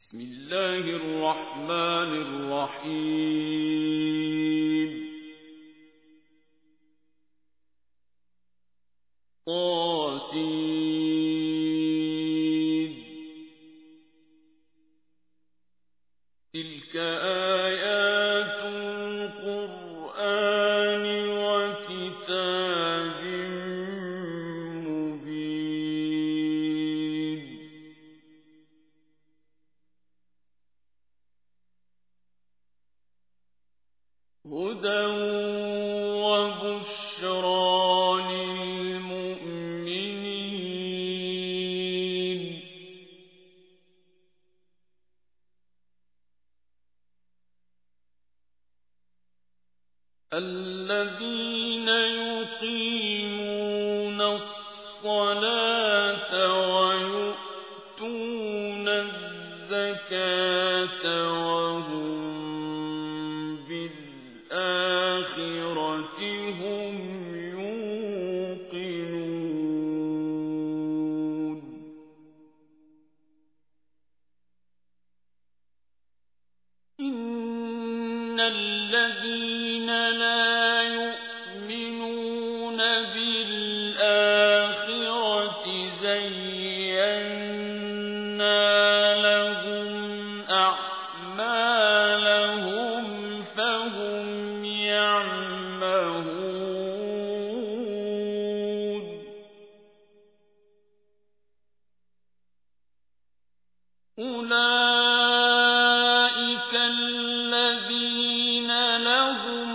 بسم الله الرحمن الرحيم طاسين تلك آيات القرآن وكتاب مبين هدى وبشرى للمؤمنين الذين يقيمون الصلاة ويؤتون الزكاة وهم بالآخرة هم يوقنون إن الذين لا يؤمنون بالآخرة زينا لهم أعمالهم فهم يعمهون أولئك الذين لهم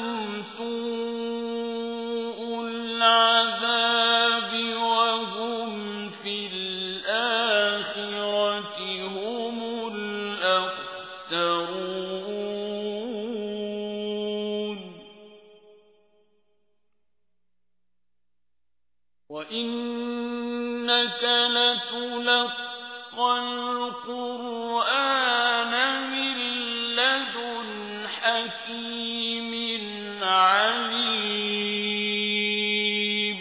سوء العذاب وهم في الآخرة هم الأخسرون وإنك لتلقى القرآن من لدن حكيم عليم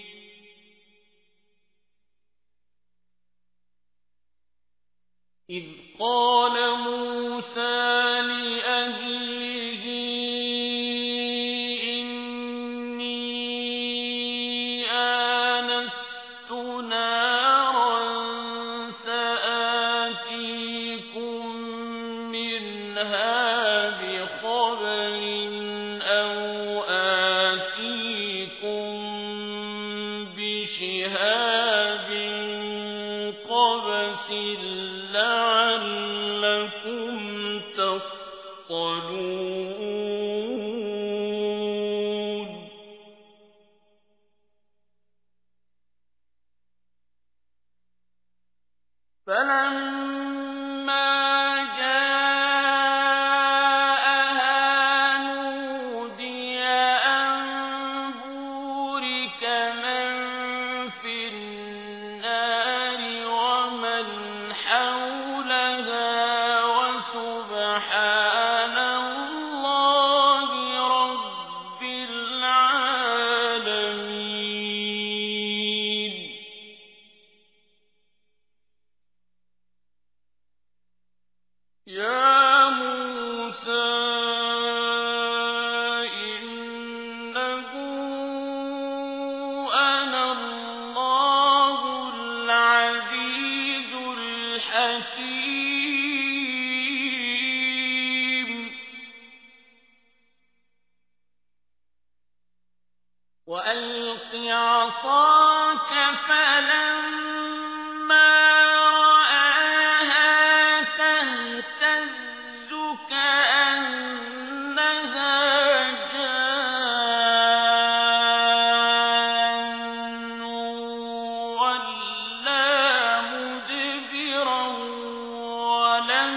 إذ قال موسى لأهله إني آنست نارا سآتيكم منها بخبر أو آتيكم بشهاب قبس لعلكم تصطلون فلما جاءها نودي أن بورك من في النار ومن حولها وسبحان الله رب العالمين يا موسى إنه أنا الله العزيز الحكيم وألق عصاك فلما رآها تهتز كأنها جان ولا مدبرا ولم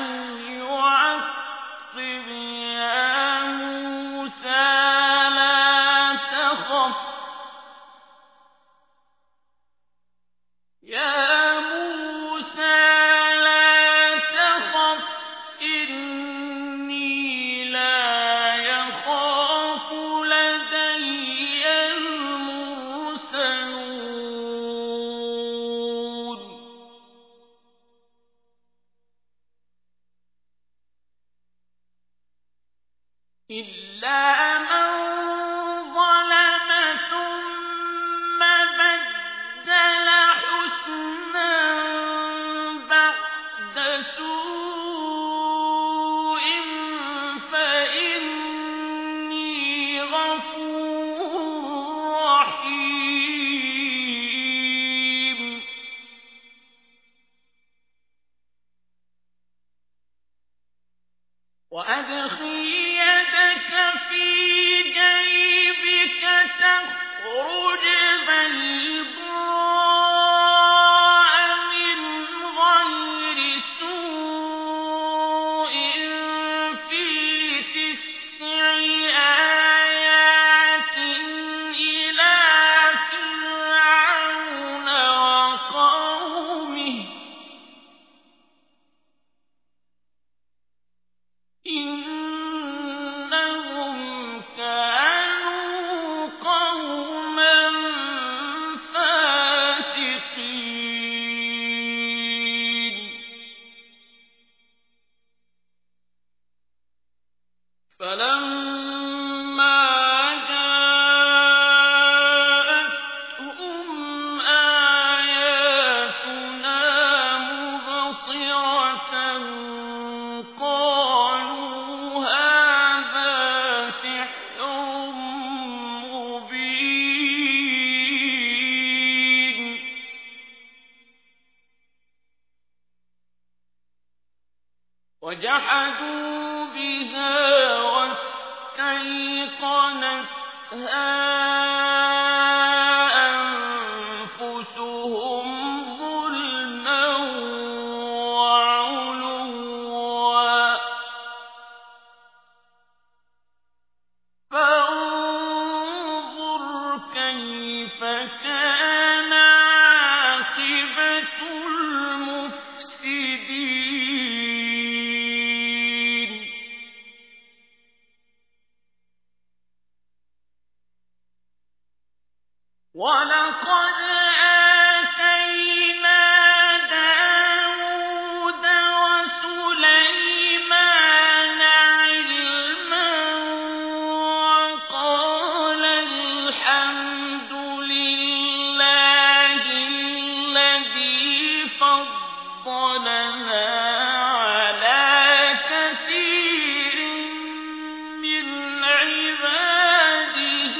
يعقب يا موسى لا تخف إلا من ظلم ثم بدل حسنا بعد سوء فإني غفور رحيم وأدخل يدك في جيبك تخرج بيضاء من غير سوء في 9 آيات إلى فرعون وقومه إنهم كانوا قوما فاسقين فلما جاءتهم آياتنا مبصرة قالوا هذا سحر مبين وجحدوا بها واستيقنتها أنفسهم ظلما وعلوا فانظر كيف كان عاقبة المفسدين ولقد آتينا داود وسليمان علما وقال الحمد لله الذي فضلنا على كثير من عباده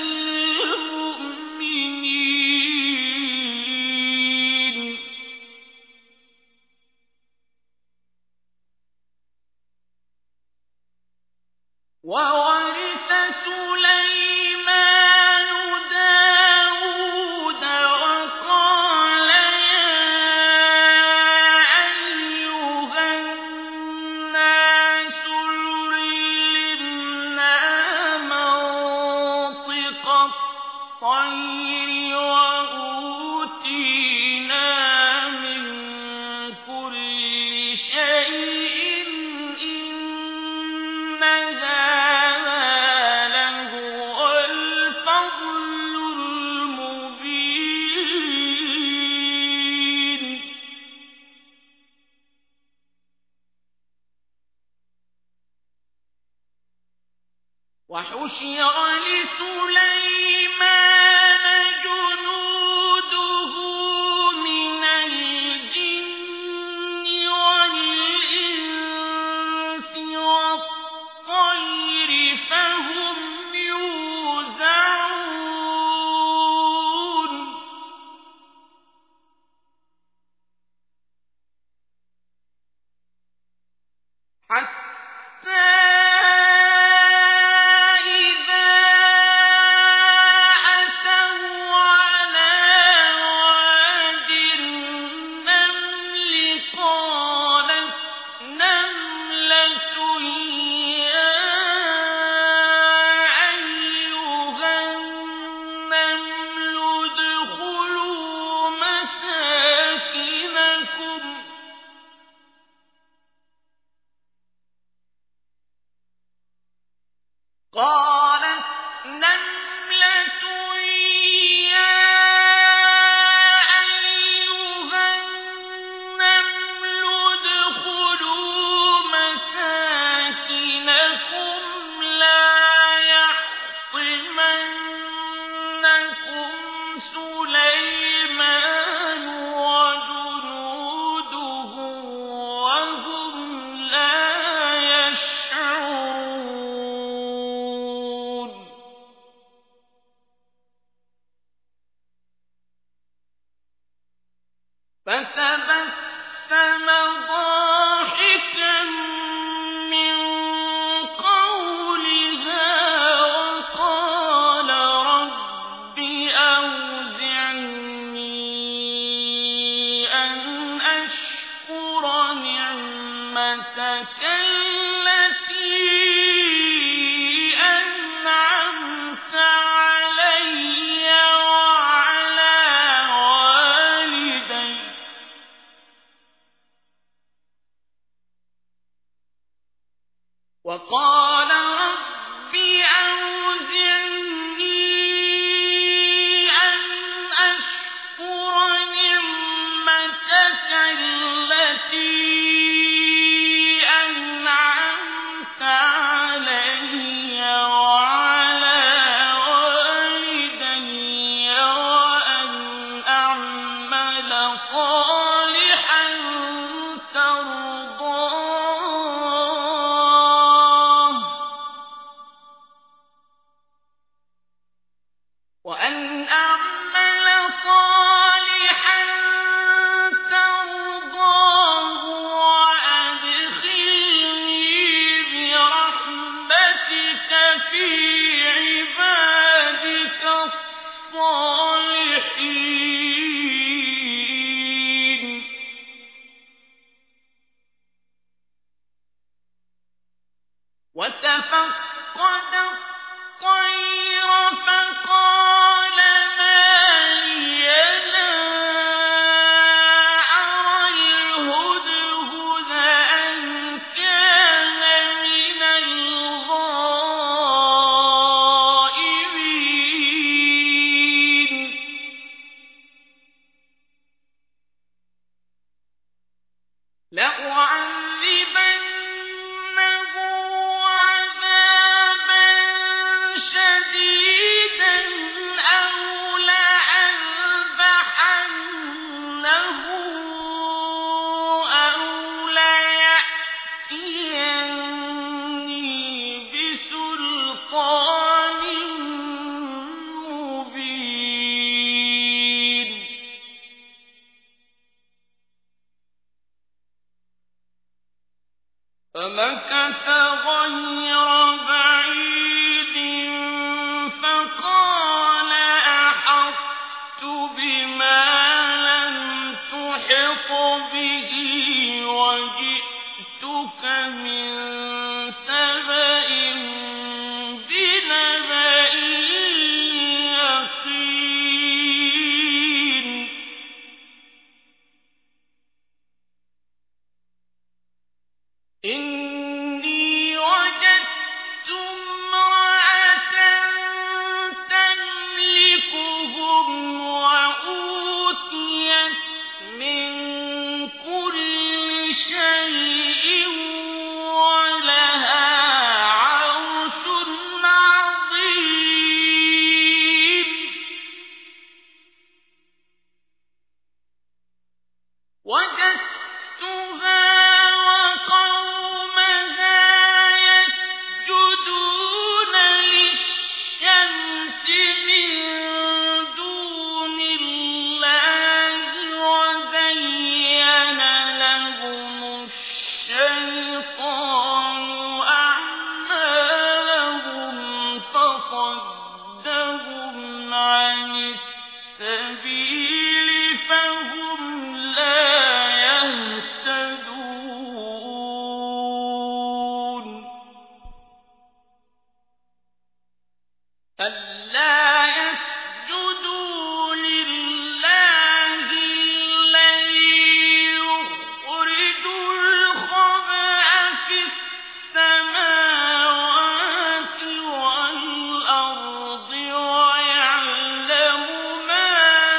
المؤمنين وورث سليمان داود وقال يا أيها الناس علمنا منطق الطير وأوتينا من كل شيء إن هذا لهو الفضل المبين وحشر لسليمان جنوده من الجن والإنس والطير فهم يوزعون حتى إذا أتوا على واد النمل قالت نملة يا أيها النمل ادخلوا مساكنكم قالت نملة يا أيها النمل ادخلوا مساكنكم لا وقال رب أوزعني أن أشكر نعمتك التي أنعمت علي وعلى والدي وأن أعمل صالحا ترضاه وأدخلني برحمتك في عبادك الصالحين وتفقد الطير فقال ما لي لا أرى الهدهد أم كان من الغائبين لأعذبنه عذابا شديدا أو لأذبحنه أو ليأتيني بسلطان مبين فمكث غير بعيد فقال أحطت بما لم تحط به وجئتك من سبأ بنبأ يقين إني وجدت امرأة تملكهم وأوتيت من كل شيء ولها عرش عظيم وجدتها وقومها يسجدون للشمس من دون الله وزين لهم الشيطان أعمالهم فصدهم عن السبيل فهم لا يهتدون ألا يسجدوا لله الذي يخرج الخبأ في السماوات والأرض ويعلم ما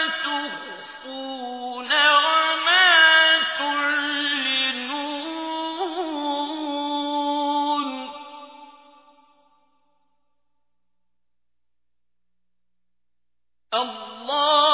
تخفون وما تعلنون الله